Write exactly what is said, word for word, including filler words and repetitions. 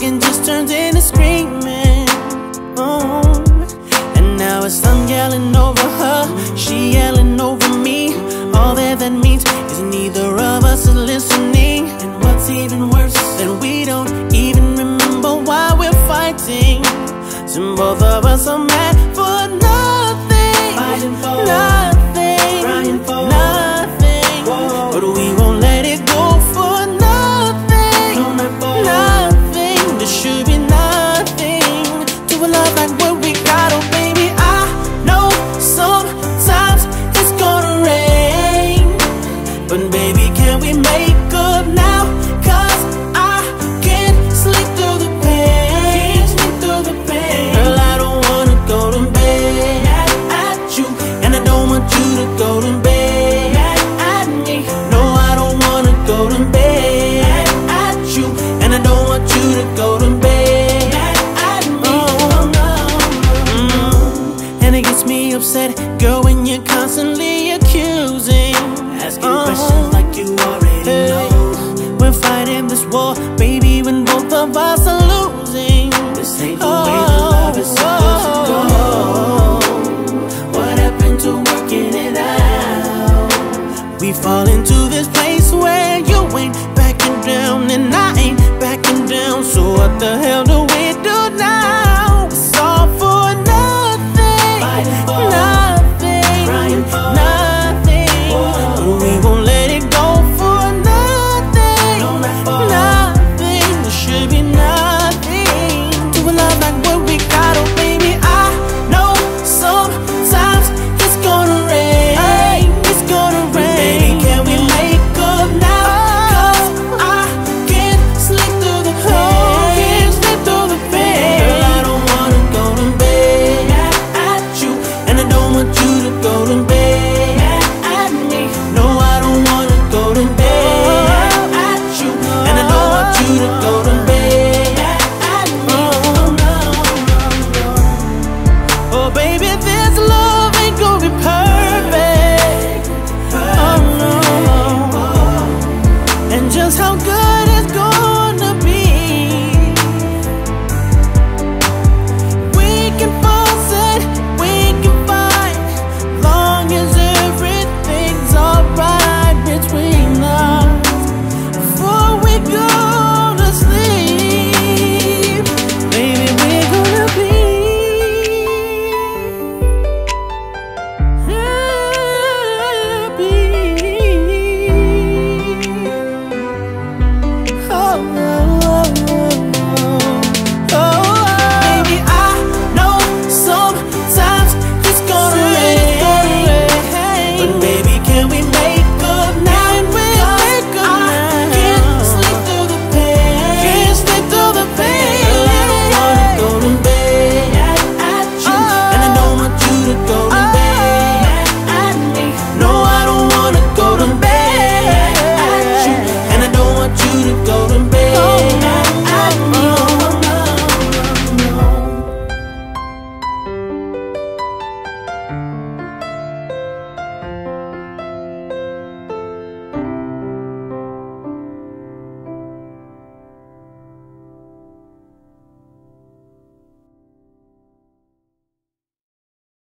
talking just turns into screaming. Oh, and now it's I'm yelling over her, she yelling over me. All that that means is neither of us is listening. And what's even worse, that we don't even remember why we're fighting. So both of us are mad for nothing, fighting for nothing, crying for nothing. Whoa. But we won't let it go for nothing, no, not for nothing. There should be nothing to a love like what we got. Oh baby, I know sometimes it's gonna rain, but baby, can we make up now? Cause I can't sleep through the pain, can't sleep through the pain. Girl, I don't wanna go to bed mad at you, and I don't want you to go to bed mad at me. No, I don't wanna go to bed mad at you, and I don't want you to go to bed mad at me. Oh, no. Mm. And it gets me upset, girl, when you're constantly accusing, asking uh-huh. questions like you already hey. know. We're fighting this war, baby, when both of us